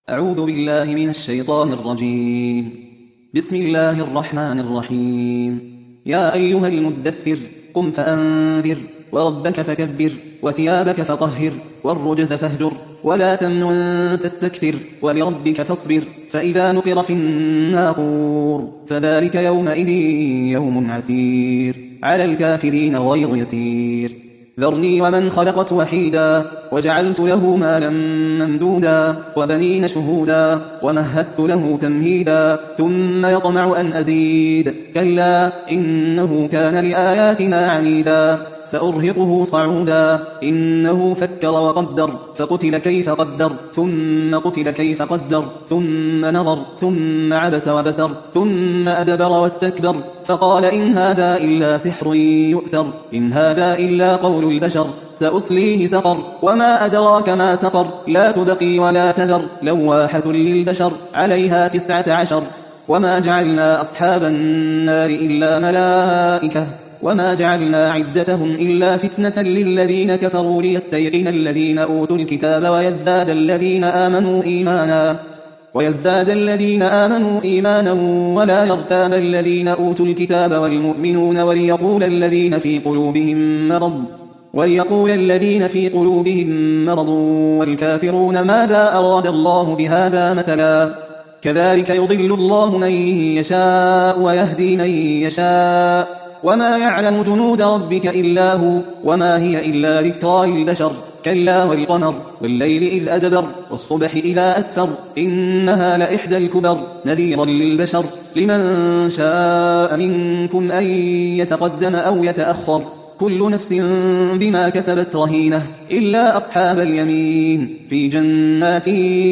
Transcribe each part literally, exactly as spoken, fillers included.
أعوذ بالله من الشيطان الرجيم. بسم الله الرحمن الرحيم. يا أيها المدثر قم فأنذر وربك فكبر وثيابك فطهر والرجز فاهجر ولا تمنن تستكثر ولربك فاصبر فإذا نقر في الناقور فذلك يومئذ يوم عسير على الكافرين غير يسير. ذرني ومن خلقت وحيدا وجعلت له مالا ممدودا وبنين شهودا ومهدت له تمهيدا ثم يطمع أن أزيد كلا إنه كان لآياتنا عنيدا سأرهقه صعودا إنه فكر وقدر فقتل كيف قدر ثم قتل كيف قدر ثم نظر ثم عبس وبسر ثم أدبر واستكبر فقال إن هذا إلا سحر يؤثر إن هذا إلا قول البشر سأصليه سقر وما أدراك ما سقر لا تبقي ولا تذر لواحة للبشر عليها تسعة عشر. وما جعلنا أصحاب النار إلا ملائكة وما جعلنا عدتهم إلا فتنة للذين كفروا ليستيقن الذين أوتوا الكتاب ويزداد الذين آمنوا إيمانا ويزداد الذين آمنوا إيمانا ولا يرتاب الذين أوتوا الكتاب والمؤمنون وليقول الذين في قلوبهم مرض وليقول الذين في قلوبهم مرض والكافرون ماذا أراد الله بهذا مثلا كذلك يضل الله من يشاء ويهدي من يشاء وما يعلم جنود ربك إلا هو وما هي إلا ذكرى للبشر كلا والقمر والليل إذ أدبر والصبح إذا أسفر إنها لإحدى الكبر نذيرا للبشر لمن شاء منكم أن يتقدم أو يتأخر كل نفس بما كسبت رهينة إلا أصحاب اليمين في جنات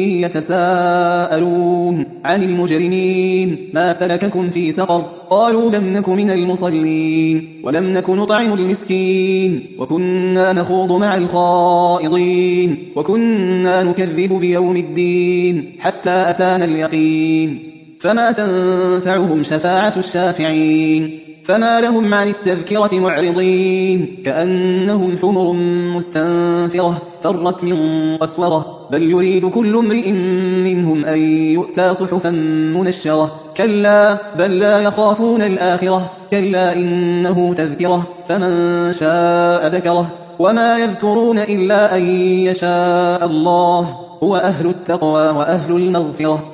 يتساءلون عن المجرمين ما سلككم في سقر قالوا لم نك من المصلين ولم نك نطعم المسكين وكنا نخوض مع الخائضين وكنا نكذب بيوم الدين حتى أتانا اليقين فما تنفعهم شفاعة الشافعين فما لهم عن التذكرة معرضين كأنهم حمر مستنفرة فرت من قسورة بل يريد كل امرئ منهم أن يؤتى صحفا منشرة كلا بل لا يخافون الآخرة كلا إنه تذكرة فمن شاء ذكره وما يذكرون إلا أن يشاء الله هو أهل التقوى وأهل المغفرة